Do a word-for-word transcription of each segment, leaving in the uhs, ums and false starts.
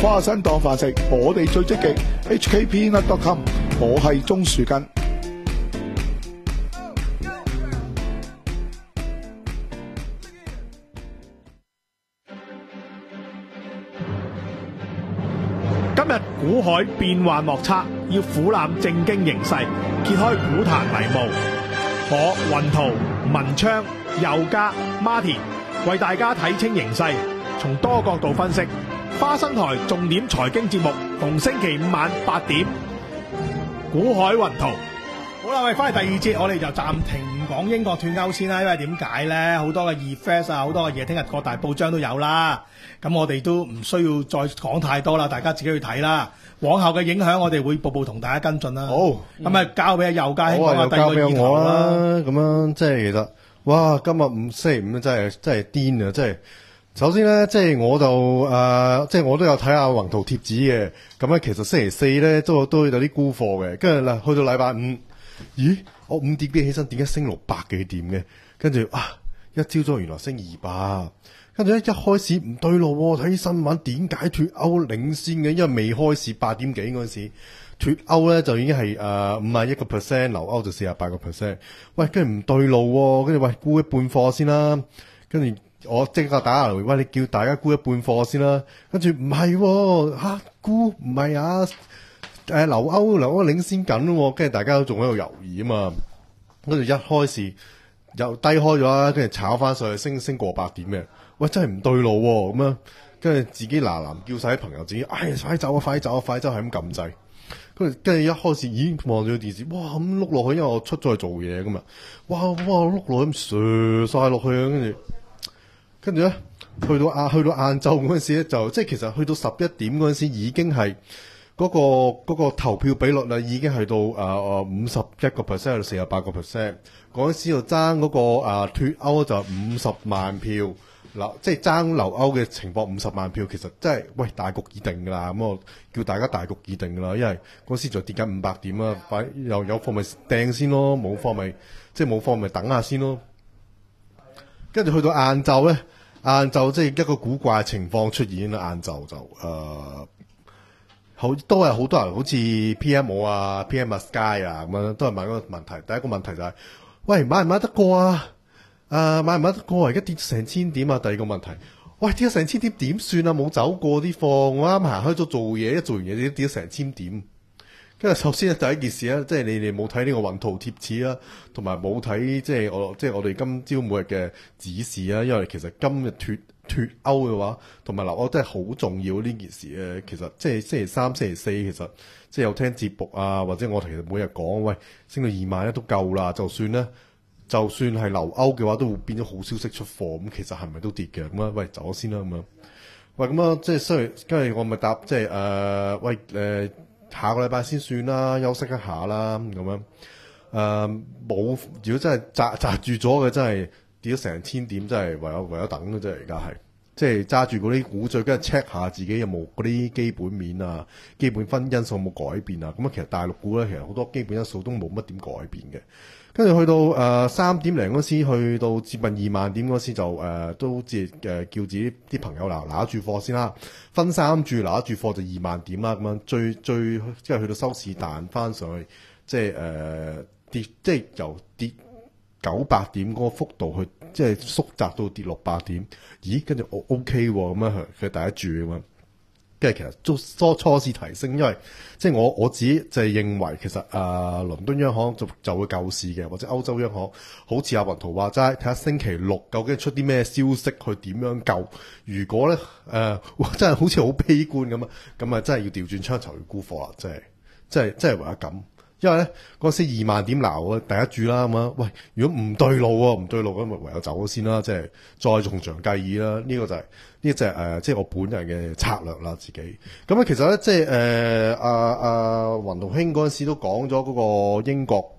花生當飯食，我哋最積極。H K Peanut dot com， 我係鍾樹根。 今日股海變幻莫測，要俯瞰正經形勢，揭開股壇迷霧。我雲圖、文昌、佑嘉、Martin 為大家睇清形勢，從多角度分析。花生台重點財經節目，逢星期五晚八點。股海雲圖。好啦，喂，翻嚟第二節，我哋就暫停講英國脫歐先啦。因為點解呢？好多嘅 effect 啊，好多嘅嘢，聽日各大報章都有啦。咁我哋都唔需要再講太多啦，大家自己去睇啦。往後嘅影響，我哋會步步同大家跟進啦。 好， 咁啊，交俾阿佑嘉兄講下第二個議題我啦。 啦。 咁樣即係其實，哇！今日五星期五真係真係癲啊！真係。首先咧，即係我就誒、呃，即係我都有睇下宏圖貼紙嘅。咁咧，其實星期四咧都都有啲沽貨嘅。跟住啦，去到禮拜五，咦？我五點幾起身，點解升六百幾點嘅？跟住啊，一朝早原來升二百。跟住咧，一開始唔對路，睇新聞點解脫歐領先嘅？因為未開市八點幾嗰陣時，脫歐咧就已經係誒五十一個 percent， 留歐就四十八個 percent。喂，跟住唔對路，跟住喂沽一半貨先啦，跟住。我即刻打嚟，喂，你叫大家沽一半貨先啦。跟住唔係吓沽唔係啊？誒，留歐留歐領先緊，跟住大家都仲喺度猶豫啊嘛。跟住一開始又低開咗啦，跟住炒翻上去升升過百點嘅。喂，真係唔對路咁樣，跟住自己嗱嗱叫晒啲朋友自己，哎，快走啊，快走啊，快走，係咁撳掣。跟住跟住一開始已經望住個電視，哇咁碌落去，因為我出咗去做嘢噶嘛。哇哇碌落去咁瀡晒落去啊，跟住。跟住咧，去到晏去到晏晝嗰陣時咧，就即係其實去到十一點嗰陣時，已經係嗰、嗰個嗰、嗰個投票比率啦，已經係到誒誒五十一個 percent 去到四十八個 percent。嗰陣時就爭嗰個誒脫歐就五十萬票，嗱即係爭留歐嘅情況五十萬票，其實真係喂大局已定㗎啦。咁我叫大家大局已定㗎啦，因為嗰時就跌緊五百點啦，快又有貨咪掟先咯，冇貨咪即係冇貨咪等下先咯。跟住去到晏晝咧，晏晝即係一個古怪嘅情況出現啦。晏晝就誒、呃，好都係好多人好似 P M 我啊、P M Sky 啊咁樣，都係問一個問題。第一個問題就係、是：喂，買唔買得過啊？誒、呃，買唔買得過啊？而家跌成千點啊！第二個問題，喂，跌咗成千點點算啊？冇走過啲貨，我啱行開咗做嘢，一做完嘢跌跌咗成千點。跟住首先第一件事咧，即係你哋冇睇呢個雲圖貼紙啦，同埋冇睇即係我即係我哋今朝每日嘅指示啦。因為其實今日脫脫歐嘅話，同埋嗱，我真係好重要呢件事咧。其實即係星期三、星期四，其實即係有聽節目啊，或者我其實每日講，喂，升到二萬一都夠啦。就算咧，就算係留歐嘅話，都會變咗好消息出貨。咁其實係咪都跌嘅？咁啊，喂，走先啦咁樣。喂，咁啊，即係雖然跟住我咪答，即係誒、呃，喂誒。呃下個禮拜先算啦，休息一下啦咁樣。誒、呃、冇，如果真係揸揸住咗嘅，真係跌咗成千點，真係唯有唯有等嘅啫。而家係即係揸住嗰啲股最跟住 check 下自己有冇嗰啲基本面啊、基本分因素有冇改變啊。咁啊，其實大陸股咧，其實好多基本因素都冇乜點改變嘅。跟住去到誒三點零嗰時，去到接近二萬點嗰時就誒、呃、都即係誒叫自己啲朋友嗱拿住貨先啦，分三注拿住貨就二萬點啦，咁樣最最即係去到收市彈翻上去，即係誒、呃、跌，即係由跌九百點嗰個幅度去即係縮窄到跌六百點，咦？跟住我 OK 喎，咁樣佢第一注咁樣。跟住其實都初初試提升，因為即係我我自己就係認為其實誒、呃、倫敦央行就就會救市嘅，或者歐洲央行好似阿雲圖話齋，睇下星期六究竟出啲咩消息去點樣救。如果咧誒、呃、真係好似好悲觀咁啊，咁啊真係要調轉槍頭去沽貨啦，真係真係真係唯有咁。因為咧嗰時二萬點撈第一注啦咁啊，喂，如果唔對路喎，唔對路咁咪唯有走咗先啦，即係再從長計議啦。呢、這個就係、是、呢隻誒，即係我本人嘅策略啦，自己。咁啊，其實咧即係誒阿阿雲圖兄嗰陣時都講咗嗰個英國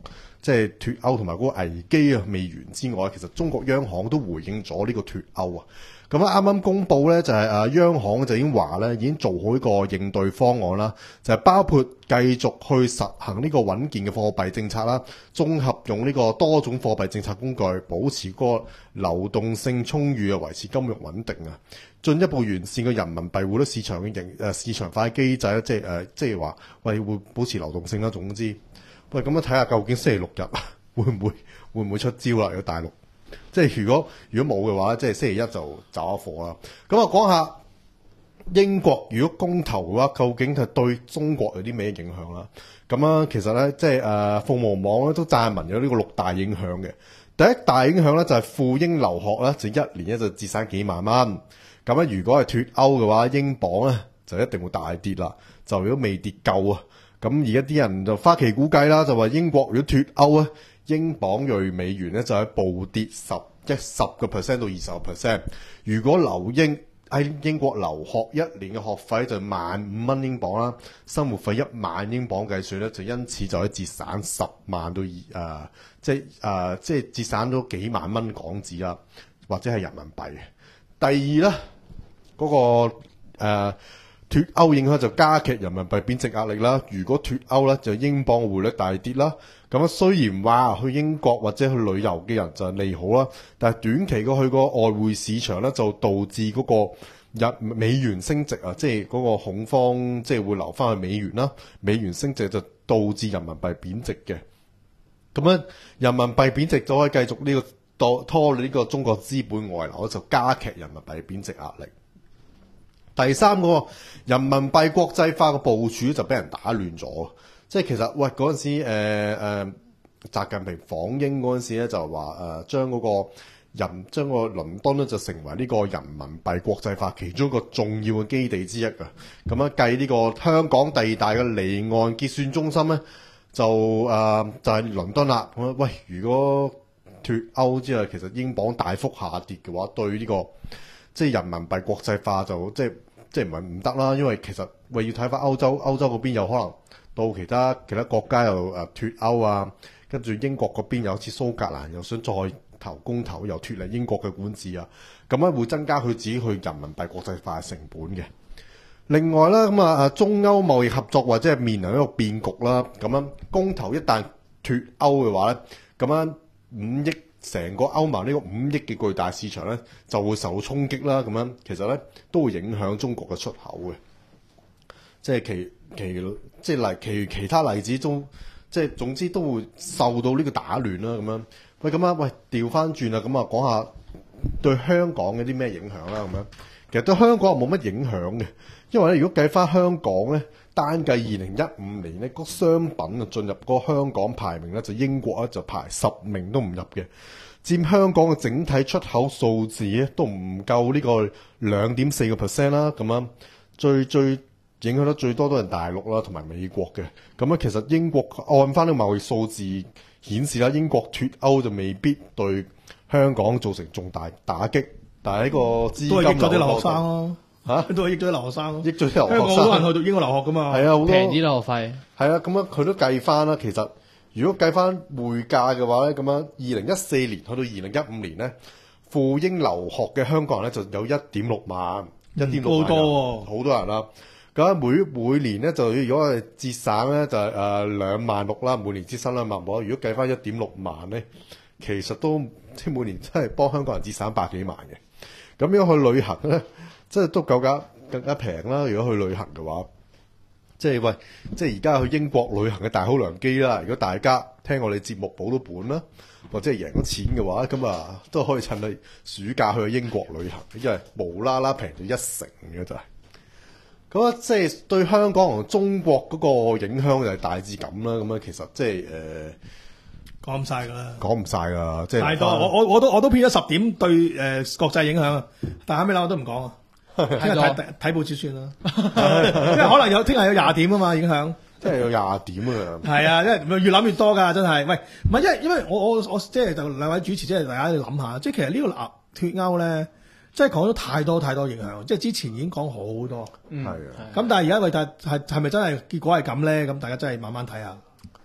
即係脱歐同埋嗰個危機啊未完之外，其實中國央行都回應咗呢個脱歐啊。咁啊啱啱公佈咧就係誒央行就已經話咧已經做好一個應對方案啦，就係包括繼續去實行呢個穩健嘅貨幣政策啦，綜合用呢個多種貨幣政策工具，保持嗰個流動性充裕啊，維持金融穩定啊，進一步完善個人民幣匯率市場嘅營誒市場化機制咧，即係誒即係話喂會保持流動性啦。總之，喂咁樣睇下究竟星期六日會唔會會唔會出招啦？喺大陸。即係如果如果冇嘅話，即係星期一就走下貨啦。咁啊，講下英國如果公投嘅話，究竟係對中國有啲咩影響啦？咁啊，其實咧，即係誒鳳凰網咧都撰文咗呢個六大影響嘅。第一大影響咧就係赴英留學咧，就一年咧就節省幾萬蚊。咁咧，如果係脱歐嘅話，英鎊咧就一定會大跌啦。就如果未跌夠啊，咁而家啲人就花旗估計啦，就話英國如果脱歐咧，英鎊對美元咧就係暴跌十一十個 percent 到二十個 percent。如果留英喺英國留學一年嘅學費就萬五蚊英鎊啦，生活費一萬英鎊計算咧，就因此就可以節省十萬到二誒、呃，即係誒、呃、即係節省咗幾萬蚊港紙啦，或者係人民幣。第二咧，嗰、那個、呃脱歐影響就加劇人民幣貶值壓力啦。如果脱歐咧，就英鎊匯率大跌啦。咁啊，雖然話去英國或者去旅遊嘅人就利好啦，但係短期個去個外匯市場咧，就導致嗰個日美元升值啊，即係嗰個恐慌，即係會流翻去美元啦。美元升值就導致人民幣貶值嘅。咁樣人民幣貶值就可以繼續呢、這個拖拖呢個中國資本外流，就加劇人民幣貶值壓力。第三個人民幣國際化嘅部署就俾人打亂咗，即係其實喂嗰陣時誒誒、呃、習近平訪英嗰陣時咧就話誒將嗰個人將個倫敦咧就成為呢個人民幣國際化其中一個重要嘅基地之一啊。咁樣計呢個香港第二大嘅離岸結算中心咧就誒、呃、就係、是、倫敦啦。咁喂，如果脱歐之後其實英鎊大幅下跌嘅話，對呢、這個即係人民幣國際化就即係即係唔係唔得啦，因為其實喂要睇翻歐洲，歐洲嗰邊有可能到其他其他國家又誒脱歐啊，跟住英國嗰邊又好似蘇格蘭又想再投公投又脱離英國嘅管治啊，咁樣會增加佢自己去人民幣國際化嘅成本嘅。另外啦，咁啊中歐貿易合作或者係面臨一個變局啦，咁樣公投一旦脱歐嘅話咧，咁樣五億。成個歐盟呢個五億嘅巨大市場咧，就會受到衝擊啦。咁樣其實咧都會影響中國嘅出口嘅，即係其其即係例其其他例子中，即係總之都會受到呢個打亂啦。咁樣喂咁啊，喂調翻轉啦，咁啊講下對香港嘅啲咩影響啦。咁樣其實對香港冇乜影響嘅，因為咧如果計翻香港咧，單計二零一五年咧，個商品啊進入個香港排名咧，就英國咧就排十名都唔入嘅，佔香港嘅整體出口數字咧都唔夠呢個兩點四個 percent 啦。咁樣最最影響得最多都係大陸啦，同埋美國嘅。咁樣其實英國按翻呢個貿易數字顯示啦，英國脱歐就未必對香港造成重大打擊，但係呢個資金都係益咗啲留學生咯。 嚇、啊， 都係益咗啲留學生咯， 益咗啲留學生。 香港好多人去到英國留學噶嘛， 係啊，好多平啲留學費。 係啊，咁樣佢都計翻啦。其實如果計翻匯價嘅話咧，咁樣二零一四年去到二零一五年咧，赴英留學嘅香港人咧就有一點六萬，一點六萬好多喎， 好多人啦。咁每每年咧就如果係節省咧就係誒兩萬六啦，每年節省兩萬六。如果計翻一點六萬咧，其實都即係每年真係幫香港人節省百幾萬嘅。咁樣去旅行咧，即係都夠價更加平啦。如果去旅行嘅話，即係喂，即係而家去英國旅行嘅大好良機啦。如果大家聽我哋節目補到本啦，或者係贏咗錢嘅話，咁啊都可以趁你暑假去英國旅行，因為無啦啦平咗一成嘅就係。咁啊，即係對香港同中國嗰個影響就係大致咁啦。咁啊，其實即係誒。 講唔晒㗎啦， 講唔晒㗎，即係太多。我我我都我都編咗十點對誒、呃、國際影響啊，但係後尾啦我都唔講啊，聽日睇睇報紙算啦，因為可能有聽日有廿點啊嘛影響， 即係有廿點啊。 係啊，因為越諗越多㗎，真係。喂，唔係因為因為我我我即係就兩位主持，即係大家要諗下，即係其實呢個脱歐咧，即係講咗太多太多影響，即係之前已經講好多， 嗯係啊。 咁但係而家喂，但係係咪真係結果係咁咧？咁大家真係慢慢睇下。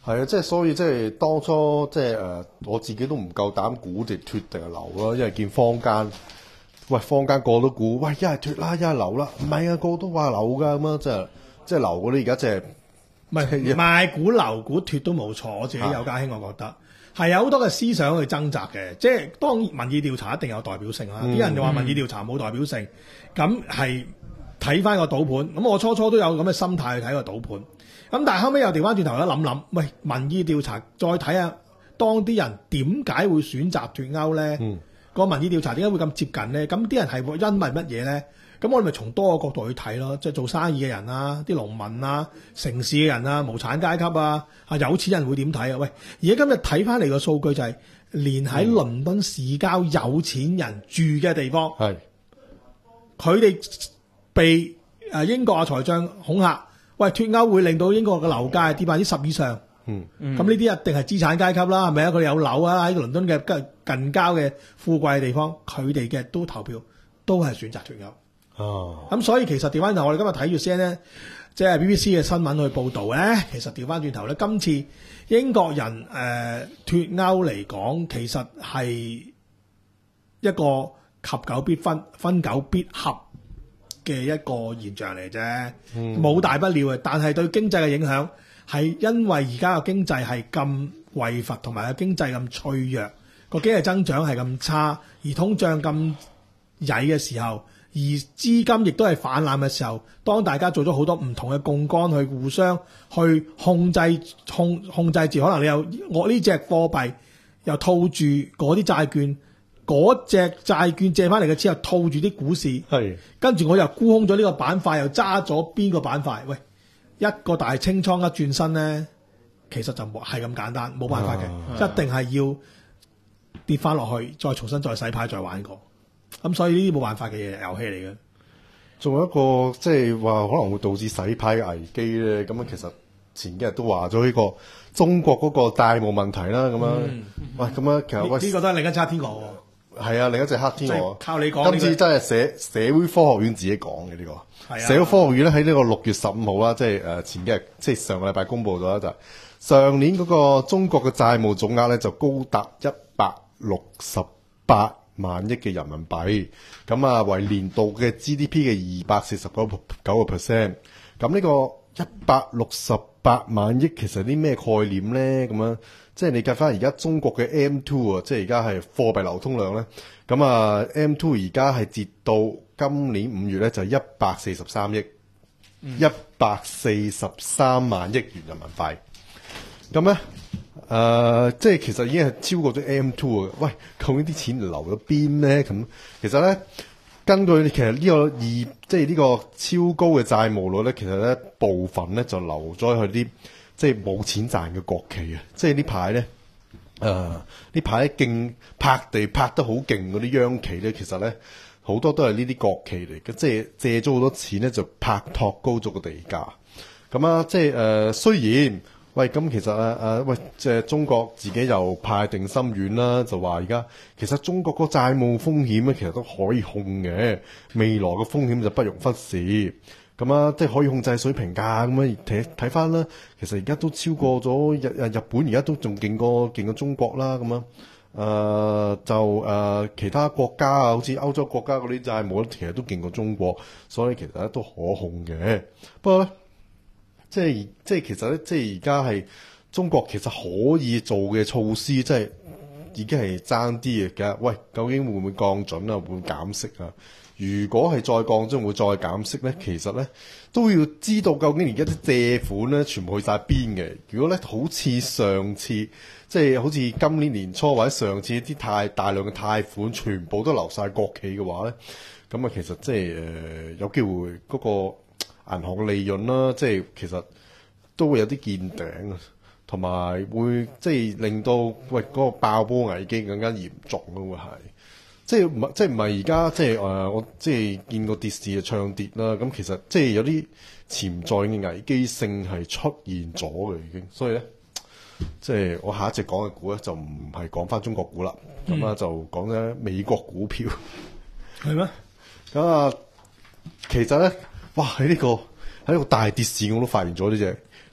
係啊，即係所以即係當初即係誒，我自己都唔夠膽估定脱定係留咯，因為見坊間，喂坊間個個都估，喂一係脱啦，一係留啦，唔係啊，個個都話留噶咁啊，即係即係留嗰啲而家即係唔係賣股留股脱都冇錯，我自己有家興，我覺得係有好多嘅思想去掙扎嘅，即係當然民意調查一定有代表性啦，啲、嗯、人就話民意調查冇代表性，咁係睇翻個賭盤，咁我初初都有咁嘅心態去睇個賭盤。咁但係後尾又調翻轉頭一諗諗，喂民意調查再睇下當啲人點解會選擇脱歐咧？嗯、個民意調查點解會咁接近咧？咁啲人係因為乜嘢咧？咁我哋咪從多個角度去睇咯，即係做生意嘅人啊、啲農民啊、城市嘅人啊、無產階級啊、啊有錢人會點睇啊？喂，而家今日睇翻嚟個數據就係、是，連喺倫敦市郊有錢人住嘅地方，係佢哋被誒英國嘅財長恐嚇。喂，脱歐會令到英國嘅樓價跌百分之十以上，嗯，咁呢啲一定係資產階級啦，係咪啊？佢哋有樓啊，喺倫敦嘅近近郊嘅富貴嘅地方，佢哋嘅都投票，都係選擇脱歐。哦，咁所以其實調翻頭，我哋今日睇住 C N N 即係 B B C 嘅新聞去報導咧，其實調翻轉頭咧，今次英國人誒脱歐嚟講，其實係一個合久必分，分久必合嘅一個現象嚟啫，冇、嗯、大不了嘅。但係對經濟嘅影響係因為而家個經濟係咁匱乏，同埋個經濟咁脆弱，個經濟增長係咁差，而通脹咁曳嘅時候，而資金亦都係泛濫嘅時候，當大家做咗好多唔同嘅槓桿去互相去控制控控制住，可能你有我呢隻貨幣又套住嗰啲債券。嗰隻債券借翻嚟嘅錢又套住啲股市，係跟住我又沽空咗呢個板塊，又揸咗邊個板塊？喂，一個大清倉一轉身咧，其實就冇係咁簡單，冇辦法嘅，啊、一定係要跌翻落去，再重新再洗牌，再玩過。咁所以呢啲冇辦法嘅嘢遊戲嚟嘅。 仲有一個即係話可能會導致洗牌嘅危機咧。咁啊，其實前幾日都話咗呢個中國嗰個債務問題啦。咁樣，嗯、喂，咁樣其實喂，呢、這個都係另一隻黑天鵝喎。係啊，另一隻黑天鵝。靠你講，今次真係社社會科學院自己講嘅呢個。係啊。社會科學院咧喺呢個六月十五號啦，即係誒前幾日，即係上個禮拜公佈咗啦，就係上年嗰個中國嘅債務總額咧就高達一百六十八萬億嘅人民幣，咁啊為年度嘅 G D P 嘅二百四十九九個 percent。咁呢個一百六十八萬億其實啲咩概念咧？咁樣即係你計翻而家中國嘅 M two 啊，即係而家係貨幣流通量咧。咁啊 M two 而家係截到今年五月咧就一百四十三億，一百四十三萬億元人民幣。咁咧？誒、呃，即係其實已經係超過咗 M two 啊！喂，究竟啲錢流咗邊咧？咁其實咧，根據其實呢個二，即係呢個超高嘅債務率咧，其實咧部分咧就流咗去啲即係冇錢賺嘅國企啊！即係呢排咧，誒呢排勁拍地拍得好勁嗰啲央企咧，其實咧好多都係呢啲國企嚟嘅，即係借咗好多錢咧就拍托高咗個地價。咁啊，即係誒、呃、雖然。喂，咁其實啊啊，喂，即係中國自己又派定心丸啦，就話而家其實中國個債務風險咧，其實都可以控嘅，未來嘅風險就不容忽視。咁啊，即係可以控制水平價咁樣睇睇翻啦。其實而家都超過咗日日日本，而家都仲勁過勁過中國啦。咁樣誒就誒、呃、其他國家啊，好似歐洲國家嗰啲債務咧，其實都勁過中國，所以其實咧都可控嘅。不過咧。即係即係其實咧，即係而家係中國其實可以做嘅措施，即係已經係爭啲嘅。喂，究竟會唔會降準啊？會唔會減息啊？如果係再降準，會再減息咧？其實咧都要知道究竟而家啲借款咧全部去晒邊嘅。如果咧好似上次，即係好似今年年初或者上次啲太大量嘅貸款全部都流晒國企嘅話咧，咁啊其實即係誒、呃、有機會嗰、嗰個。銀行嘅利潤啦，即係其實都會有啲見頂啊，同埋會即係令到喂嗰、嗰個爆波危機更加嚴重咯，會係即係唔係即係唔係而家即係誒、呃、我即係見過跌市嘅唱跌啦，咁其實即係有啲潛在嘅危機性係出現咗嘅已經，所以咧即係我下一隻講嘅股咧就唔係講翻中國股啦，咁啊、嗯、就講咧美國股票係咩？咁啊其實咧。哇！喺呢、這個喺呢個大跌市，我都發現咗呢隻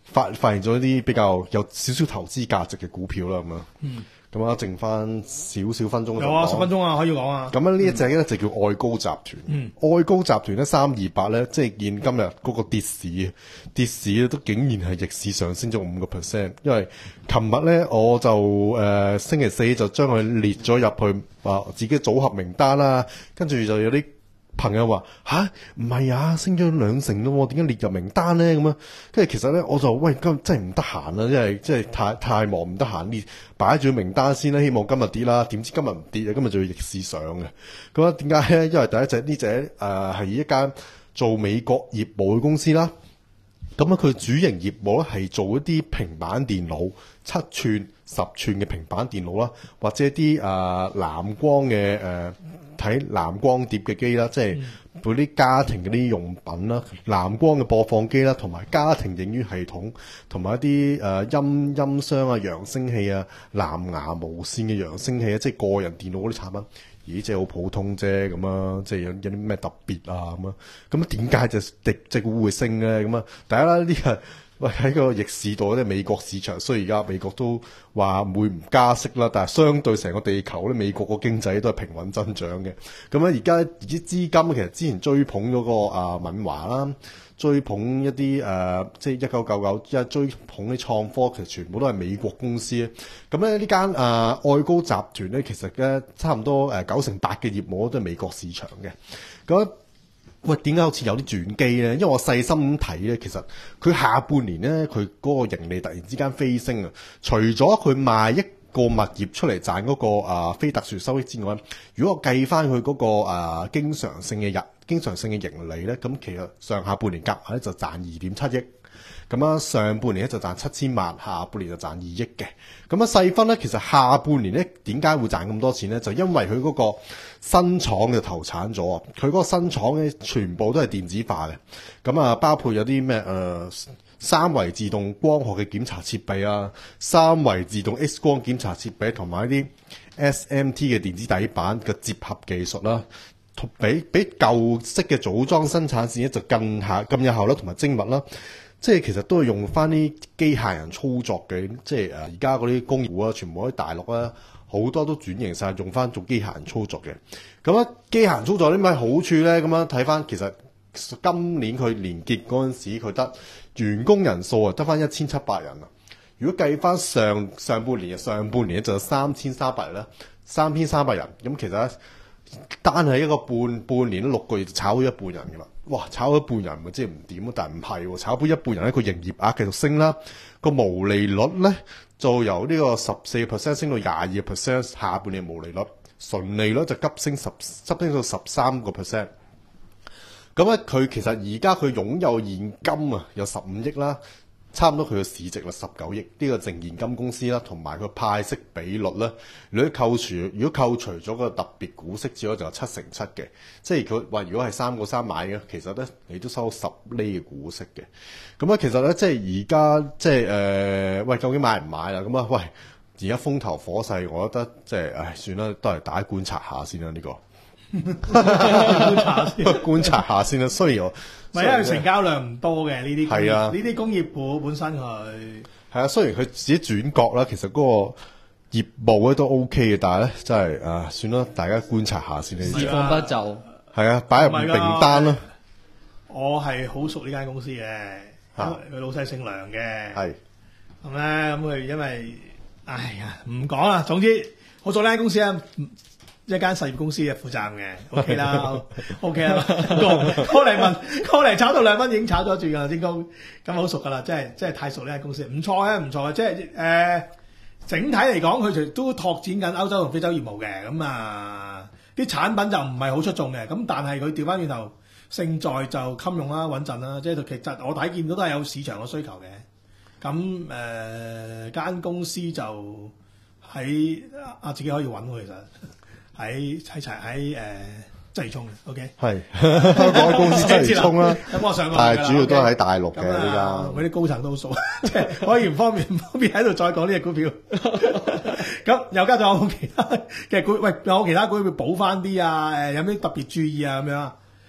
發發現咗一啲比較有少少投資價值嘅股票啦，咁啊。嗯。咁啊，剩翻少少分鐘。 有啊，十分鐘啊，可以講啊。 咁啊，呢一隻咧就叫愛高集團。嗯。愛高集團咧三二八咧，即係見今日嗰個跌市，跌市咧都竟然係逆市上升咗五個 percent。因為琴日咧我就誒、呃、星期四就將佢列咗入去啊自己組合名單啦，跟住就有啲朋友話吓唔係啊，升咗兩成咯，點解列入名單咧？咁啊，跟住其實咧我就喂今真係唔得閒啦，因為即係太太忙唔得閒列擺住名單先啦，希望今日跌啦，點知今日唔跌啊，今日就要逆市上嘅。咁啊，點解咧？因為第一隻呢隻誒係一間做美國業務嘅公司啦。咁啊，佢主營業務咧係做一啲平板電腦，七寸、十寸嘅平板電腦啦，或者一啲誒、呃、藍光嘅誒睇藍光碟嘅機啦，即係嗰啲家庭嗰啲用品啦，藍光嘅播放機啦，同埋家庭影院系統，同埋一啲誒、呃、音音箱啊、揚聲器啊、藍牙無線嘅揚聲器啊，即係個人電腦嗰啲產品。咦，即係好普通啫咁啊！即係有有啲咩特別啊咁啊？咁啊點解就隻隻股會升咧？咁啊，第一啦，呢個喂喺個逆市度咧，美國市場雖然而家美國都話會唔加息啦，但係相對成個地球咧，美國個經濟都係平穩增長嘅。咁啊，而家啲資金其實之前追捧咗個啊敏華啦。追捧一啲誒、呃，即係一九九九，一追捧啲創科，其實全部都係美國公司。咁咧呢間誒、呃、愛高集團咧，其實咧差唔多誒九成八嘅業務都係美國市場嘅。咁喂，點解好似有啲轉機咧？因為我細心咁睇咧，其實佢下半年咧，佢嗰個盈利突然之間飛升啊！除咗佢賣一個物業出嚟賺嗰個啊非特殊收益之外，如果我計翻佢嗰個啊經常性嘅日經常性嘅盈利咧，咁其實上下半年夾埋咧就賺二點七億，咁啊上半年咧就賺七千萬，下半年就賺二億嘅。咁啊細分咧，其實下半年咧點解會賺咁多錢咧？就因為佢嗰個新廠就投產咗，佢嗰個新廠咧全部都係電子化嘅，咁啊包括有啲咩誒三維自動光學嘅檢查設備啊，三維自動 X 光檢查設備，同埋一啲 S M T 嘅電子底板嘅接合技術啦，比比舊式嘅組裝生產線咧就更下更有效率同埋精密啦。即係其實都係用翻啲機械人操作嘅，即係誒而家嗰啲工業啊，全部喺大陸啦，好多都轉型晒用翻做機械人操作嘅。咁啊，機械人操作有啲咩好處咧？咁樣睇翻其實今年佢年結嗰陣時，佢得員工人數啊，得翻一千七百人啊。如果計翻上上半年，上半年就有三千三百人啦，三千三百人。咁其實咧，單係一個半半年六個月就炒咗一半人噶啦。哇！炒咗一半人咪即係唔掂咯，但係唔係喎，炒咗一半人咧，個營業額繼續升啦，個毛利率咧就由呢個十四個 percent 升到廿二個 percent， 下半年毛利率純利率就急升十急升到十三個 percent。咁咧，佢其實而家佢擁有現金啊，有十五億啦，差唔多佢嘅市值啦，十九億。呢個淨現金公司啦，同埋佢派息比率咧，如果扣除如果扣除咗個特別股息之外，就係七成七嘅。即係佢話，如果係三個三買嘅，其實咧你都收十厘嘅股息嘅。咁咧，其實咧即係而家即係誒、呃，喂，究竟買唔買啦？咁啊，喂，而家風頭火勢，我覺得即係唉，算啦，都係大家觀察下先啦，呢、呢個。 觀察先， 觀察下先啦。雖然我唔係因為成交量唔多嘅呢啲， 係啊， 呢啲工業股本身佢係啊。雖然佢自己轉角啦，其實嗰個業務咧都 OK 嘅，但係咧真係啊，算啦，大家觀察下先啦。 市況不就係啊，擺入名單啦。 我係好熟呢間公司嘅，佢老細姓梁嘅， 係咁咧咁佢因為哎呀唔講啦，總之好熟呢間公司啊。一間實業公司嘅負責嘅 ，OK 啦，OK 啦，過嚟問，過嚟炒到兩蚊已經炒咗轉噶啦，應該咁好熟噶啦，真係真係太熟呢間公司，唔錯嘅，唔錯嘅，即係誒、呃、整體嚟講，佢就都拓展緊歐洲同非洲業務嘅，咁啊啲產品就唔係好出眾嘅，咁但係佢調翻轉頭，勝在就襟用啦，穩陣啦，即係其實我睇見到都係有市場嘅需求嘅，咁誒間公司就喺啊自己可以揾喎，其實。喺喺齊喺誒鰂魚涌嘅 ，OK，係香港公司鰂魚涌啦。 咁我上過， 但係主要都係喺大陸嘅呢家。 嗰啲高層都好熟，即係可以唔方便唔方便喺度再講呢隻股票。咁又加咗有冇其他嘅股？喂，有冇其他股票補翻啲啊？誒，有咩特別注意啊？咁樣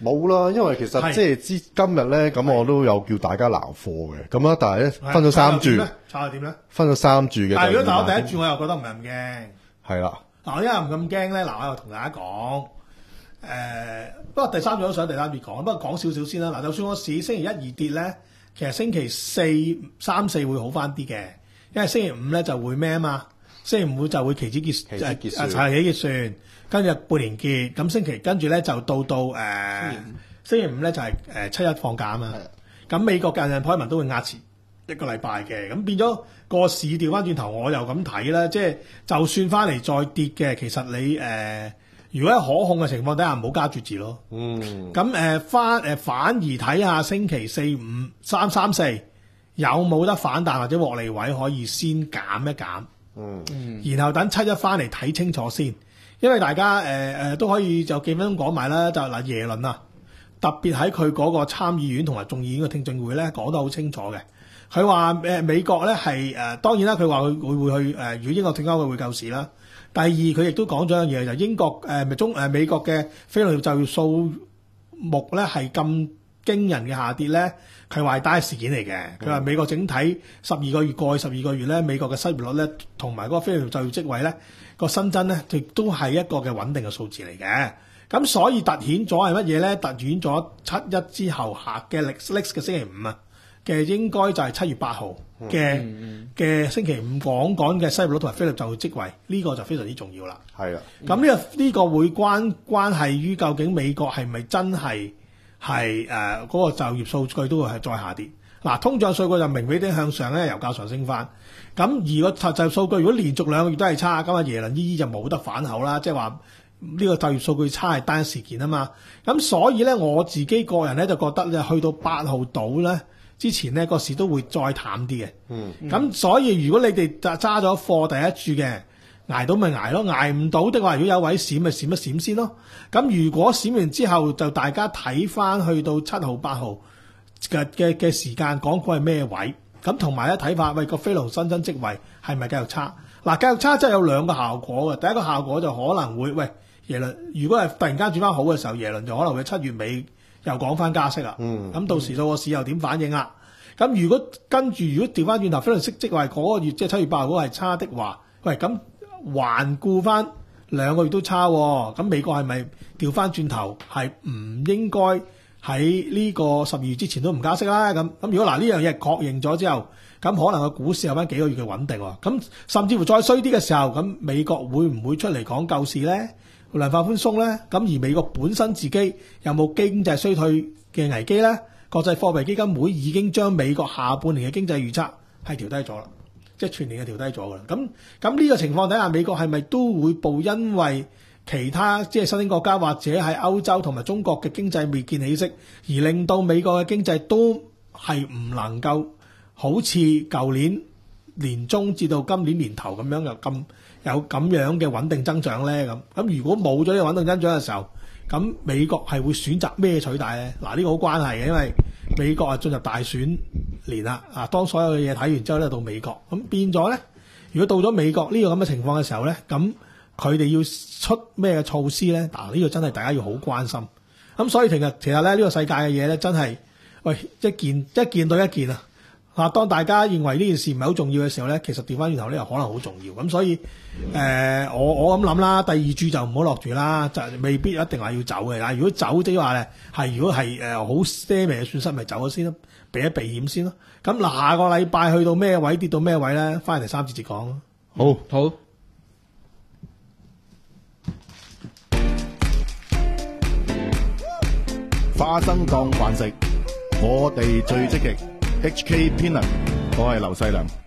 冇啦，因為其實係即係之今日咧，咁我都有叫大家撈貨嘅，咁啊，但係咧分咗三注， 炒係點咧？ 分咗三注嘅。 但係如果打我第一注，我又覺得唔係咁驚。 係啦， 嗱，我因為唔咁驚咧，嗱，我又同大家講，誒，不過第三注都想第三注講，不過講少少先啦。嗱，就算個市星期一二跌咧，其實星期四三四會好翻啲嘅，因為星期五咧就會咩啊嘛，星期五就會期指結期指結算誒查期結算，跟住半年結，咁星期跟住咧就到到誒、呃、星期五咧就係、是、誒、呃、七一放假啊嘛，咁美國嘅 unemployment 都會壓遲一個禮拜嘅，咁變咗個市調翻轉頭，我又咁睇啦，即係就算翻嚟再跌嘅，其實你誒、呃、如果喺可控嘅情況底下，唔好加注字咯。 嗯， 咁誒翻誒反而睇下星期四五三三四有冇得反彈或者獲利位可以先減一減， 嗯， 然後等七一翻嚟睇清楚先，因為大家誒誒、呃、都可以就幾分鐘講埋啦，就嗱耶倫啊，特別喺佢嗰個參議院同埋眾議院嘅聽證會咧講得好清楚嘅。佢話誒美國咧係誒當然啦，佢話佢會會去誒、呃，如果英國脫歐嘅會救市啦。第二佢亦都講咗一樣嘢，就是、英國誒咪、呃、中誒、呃、美國嘅非農業就業數目咧係咁驚人嘅下跌咧，佢話係單一事件嚟嘅。佢話、嗯、美國整體十二個月過去十二個月咧，美國嘅失業率咧同埋嗰個非農業就業職位咧個新增咧，亦都係一個嘅穩定嘅數字嚟嘅。咁所以突顯咗係乜嘢咧？突顯咗七一之後下嘅歷歷嘅星期五啊！嘅應該就係七月八號嘅嘅星期五講講嘅失業率同埋非農就業職位，呢、這個就非常之重要啦。 係啦， 咁呢、這個呢、這個會關關係於究竟美國係咪真係係誒嗰個就業數據都會係再下跌？嗱，通脹數據就明顯啲向上咧，油價上升翻。咁而個就業數據如果連續兩個月都係差，咁啊耶倫依依就冇得反口啦，即係話呢個就業數據差係單一事件啊嘛。咁所以咧，我自己個人咧就覺得咧，去到八號度咧。之前呢個市都會再淡啲嘅，嗯，咁所以如果你哋揸揸咗貨第一注嘅，捱到咪捱咯，捱唔到的話，如果有位閃咪閃一閃先咯。咁如果閃完之後，就大家睇翻去到七號八號嘅嘅嘅時間講過係咩位，咁同埋咧睇法，喂個非農新增職位係咪繼續差？嗱，繼續差真係有兩個效果嘅，第一個效果就可能會喂耶倫，如果係突然間轉翻好嘅時候，耶倫就可能會七月尾。又講翻加息啦，咁、嗯、到時到個市又點反應啊？咁如果跟住如果調翻轉頭，非農息職位嗰個月即係七月八號嗰個係差的話，喂咁環顧翻兩個月都差、哦，咁美國係咪調翻轉頭係唔應該喺呢個十二月之前都唔加息啦？咁咁如果嗱呢樣嘢確認咗之後，咁可能個股市有翻幾個月嘅穩定喎。咁甚至乎再衰啲嘅時候，咁美國會唔會出嚟講救市咧？量化寬鬆咧，咁而美國本身自己有冇經濟衰退嘅危機咧？國際貨幣基金會已經將美國下半年嘅經濟預測係調低咗啦，即係全年係調低咗噶啦。咁咁呢個情況底下，美國係咪都會報因為其他即係新興國家或者係歐洲同埋中國嘅經濟未見起色，而令到美國嘅經濟都係唔能夠好似舊年年中至到今年年頭咁樣又咁？有咁樣嘅穩定增長咧，咁咁如果冇咗呢個穩定增長嘅時候，咁美國係會選擇咩取代咧？嗱，呢個好關係嘅，因為美國啊進入大選年啦，啊當所有嘅嘢睇完之後咧，到美國咁變咗咧，如果到咗美國呢個咁嘅情況嘅時候咧，咁佢哋要出咩嘅措施咧？嗱，呢個真係大家要好關心。咁所以其實其實咧呢個世界嘅嘢咧，真係喂一件一件對一件啊！啊！當大家認為呢件事唔係好重要嘅時候咧，其實調翻轉頭咧又可能好重要。咁所以誒、呃，我我咁諗啦，第二注就唔好落住啦，就未必一定話要走嘅。但係如果走即係話咧，係如果係誒好些微嘅損失，咪走咗先咯，避一避險先咯。咁嗱，下個禮拜去到咩位跌到咩位咧？翻嚟第三節節講咯。 好， 好。 花生當飯食，我哋最積極。H K Peanut，我係劉細良。